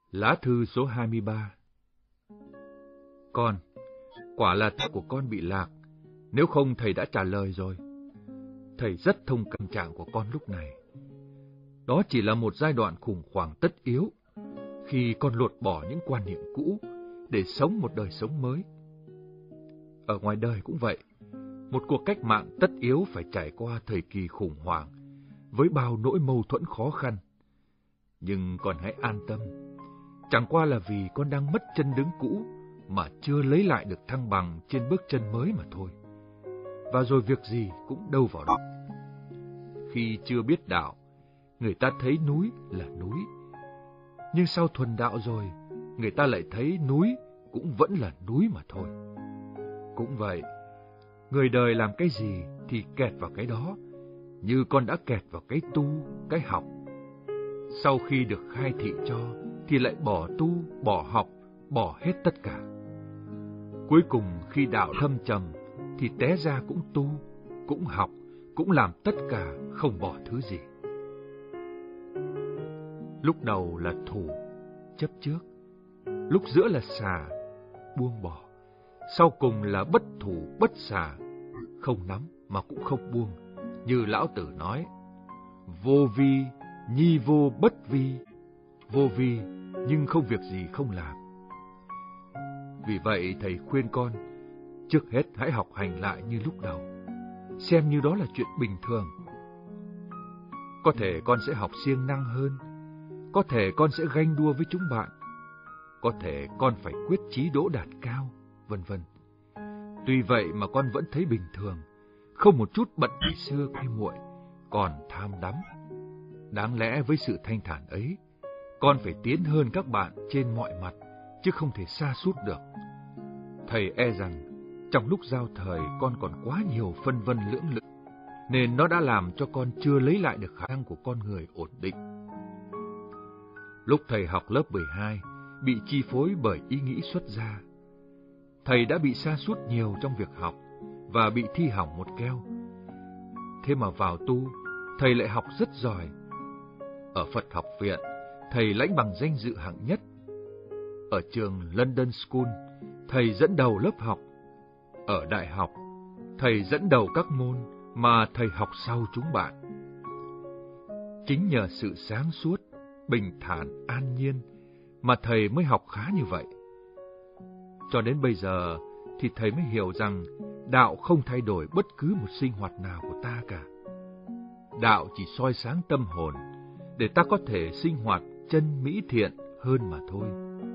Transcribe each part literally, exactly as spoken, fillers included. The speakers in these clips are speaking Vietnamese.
Lá thư số hai mươi ba. Con, quả là thư của con bị lạc, nếu không thầy đã trả lời rồi. Thầy rất thông cảm trạng của con lúc này. Đó chỉ là một giai đoạn khủng hoảng tất yếu, khi con lột bỏ những quan niệm cũ để sống một đời sống mới. Ở ngoài đời cũng vậy, một cuộc cách mạng tất yếu phải trải qua thời kỳ khủng hoảng, với bao nỗi mâu thuẫn khó khăn. Nhưng con hãy an tâm, chẳng qua là vì con đang mất chân đứng cũ mà chưa lấy lại được thăng bằng trên bước chân mới mà thôi. Và rồi việc gì cũng đâu vào đó. Khi chưa biết đạo, người ta thấy núi là núi. Nhưng sau thuần đạo rồi, người ta lại thấy núi cũng vẫn là núi mà thôi. Cũng vậy, người đời làm cái gì thì kẹt vào cái đó, như con đã kẹt vào cái tu, cái học. Sau khi được khai thị cho, thì lại bỏ tu, bỏ học, bỏ hết tất cả. Cuối cùng khi đạo thâm trầm, thì té ra cũng tu, cũng học, cũng làm tất cả, không bỏ thứ gì. Lúc đầu là thủ, chấp trước. Lúc giữa là xả, buông bỏ. Sau cùng là bất thủ, bất xả, không nắm mà cũng không buông. Như Lão Tử nói, vô vi, nhi vô bất vi. Vô vi, nhưng không việc gì không làm. Vì vậy thầy khuyên con, trước hết hãy học hành lại như lúc đầu, xem như đó là chuyện bình thường. Có thể con sẽ học siêng năng hơn, có thể con sẽ ganh đua với chúng bạn, có thể con phải quyết chí đỗ đạt cao, vân vân. Tuy vậy mà con vẫn thấy bình thường, không một chút bận ngày xưa quay muội, còn tham đắm. Đáng lẽ với sự thanh thản ấy, con phải tiến hơn các bạn trên mọi mặt, chứ không thể sa sút được. Thầy e rằng, trong lúc giao thời con còn quá nhiều phân vân lưỡng lự, nên nó đã làm cho con chưa lấy lại được khả năng của con người ổn định. Lúc thầy học lớp mười hai, bị chi phối bởi ý nghĩ xuất gia. Thầy đã bị sa sút nhiều trong việc học, và bị thi hỏng một keo. Thế mà vào tu, thầy lại học rất giỏi. Ở Phật học viện, thầy lãnh bằng danh dự hạng nhất. Ở trường London School, thầy dẫn đầu lớp học. Ở đại học, thầy dẫn đầu các môn mà thầy học sau chúng bạn. Chính nhờ sự sáng suốt, bình thản, an nhiên mà thầy mới học khá như vậy. Cho đến bây giờ thì thầy mới hiểu rằng đạo không thay đổi bất cứ một sinh hoạt nào của ta cả. Đạo chỉ soi sáng tâm hồn để ta có thể sinh hoạt chân mỹ thiện hơn mà thôi.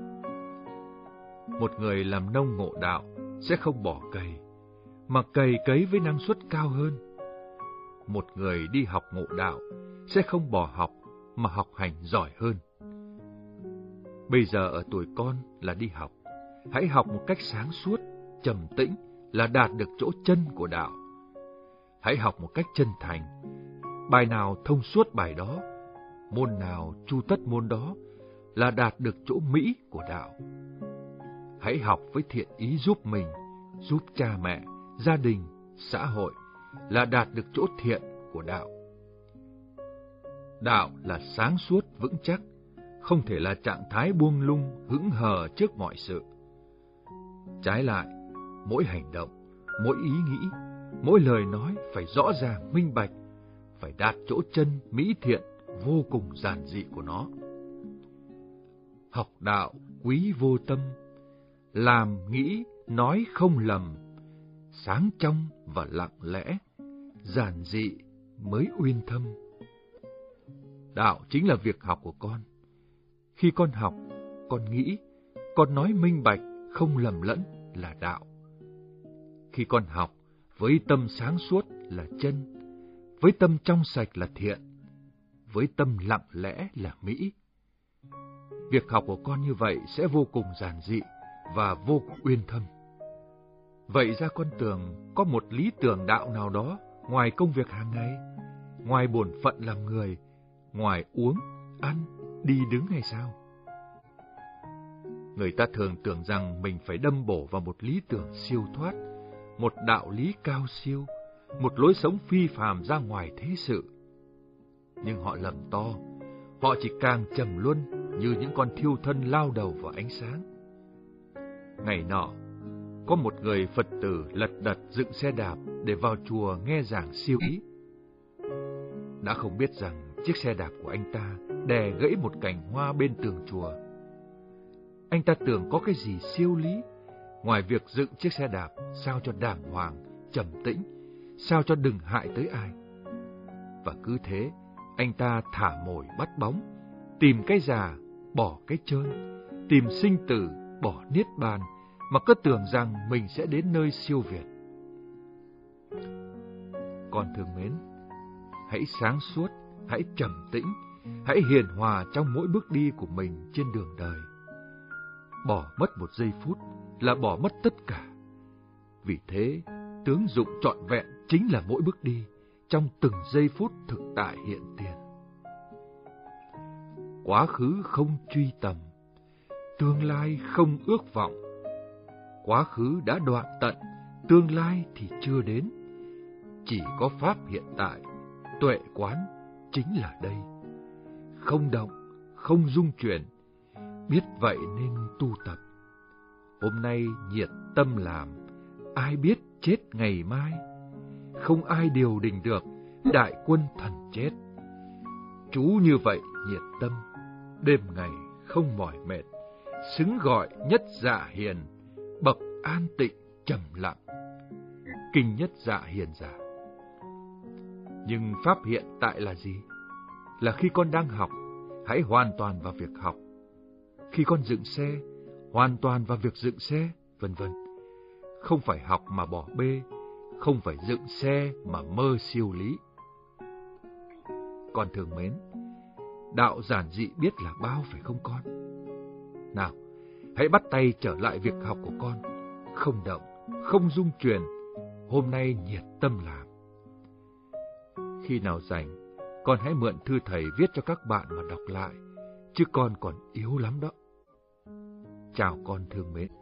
Một người làm nông ngộ đạo sẽ không bỏ cày, mà cày cấy với năng suất cao hơn. Một người đi học ngộ đạo sẽ không bỏ học, mà học hành giỏi hơn. Bây giờ ở tuổi con là đi học, hãy học một cách sáng suốt, trầm tĩnh là đạt được chỗ chân của đạo. Hãy học một cách chân thành, bài nào thông suốt bài đó, môn nào chu tất môn đó là đạt được chỗ mỹ của đạo. Hãy học với thiện ý giúp mình, giúp cha mẹ, gia đình, xã hội là đạt được chỗ thiện của đạo. Đạo là sáng suốt vững chắc, không thể là trạng thái buông lung hững hờ trước mọi sự. Trái lại, mỗi hành động, mỗi ý nghĩ, mỗi lời nói phải rõ ràng minh bạch, phải đạt chỗ chân mỹ thiện vô cùng giản dị của nó. Học đạo quý vô tâm, làm nghĩ nói không lầm, sáng trong và lặng lẽ, giản dị mới uyên thâm. Đạo chính là việc học của con. Khi con học, con nghĩ, con nói minh bạch, không lầm lẫn là đạo. Khi con học, với tâm sáng suốt là chân, với tâm trong sạch là thiện, với tâm lặng lẽ là mỹ. Việc học của con như vậy sẽ vô cùng giản dị và vô cùng uyên thâm. Vậy ra con tưởng có một lý tưởng đạo nào đó ngoài công việc hàng ngày, ngoài bổn phận làm người, ngoài uống, ăn, đi đứng hay sao? Người ta thường tưởng rằng mình phải đâm bổ vào một lý tưởng siêu thoát, một đạo lý cao siêu, một lối sống phi phàm ra ngoài thế sự. Nhưng họ lầm to, họ chỉ càng trầm luân, như những con thiêu thân lao đầu vào ánh sáng. Ngày nọ, có một người Phật tử lật đật dựng xe đạp để vào chùa nghe giảng siêu ý. Đã không biết rằng chiếc xe đạp của anh ta đè gãy một cành hoa bên tường chùa. Anh ta tưởng có cái gì siêu lý, ngoài việc dựng chiếc xe đạp sao cho đàng hoàng, trầm tĩnh, sao cho đừng hại tới ai. Và cứ thế, anh ta thả mồi bắt bóng, tìm cái già, bỏ cái trơn, tìm sinh tử, bỏ niết bàn, mà cứ tưởng rằng mình sẽ đến nơi siêu việt. Con thương mến, hãy sáng suốt, hãy trầm tĩnh, hãy hiền hòa trong mỗi bước đi của mình trên đường đời. Bỏ mất một giây phút là bỏ mất tất cả. Vì thế, tướng dụng trọn vẹn chính là mỗi bước đi, trong từng giây phút thực tại hiện tiền. Quá khứ không truy tầm, tương lai không ước vọng. Quá khứ đã đoạn tận, tương lai thì chưa đến. Chỉ có pháp hiện tại, tuệ quán chính là đây. Không động, không dung chuyển, biết vậy nên tu tập. Hôm nay nhiệt tâm làm, ai biết chết ngày mai. Không ai điều đình được, đại quân thần chết. Chú như vậy nhiệt tâm, đêm ngày không mỏi mệt, xứng gọi nhất dạ hiền, bậc an tịnh trầm lặng. Kinh nhất dạ hiền giả. Nhưng pháp hiện tại là gì? Là khi con đang học, hãy hoàn toàn vào việc học. Khi con dựng xe, hoàn toàn vào việc dựng xe, vân vân. Không phải học mà bỏ bê, không phải dựng xe mà mơ siêu lý. Con thương mến, đạo giản dị biết là bao phải không con? Nào, hãy bắt tay trở lại việc học của con, không động, không dung chuyển, hôm nay nhiệt tâm làm. Khi nào rảnh, con hãy mượn thư thầy viết cho các bạn mà đọc lại, chứ con còn yếu lắm đó. Chào con thương mến.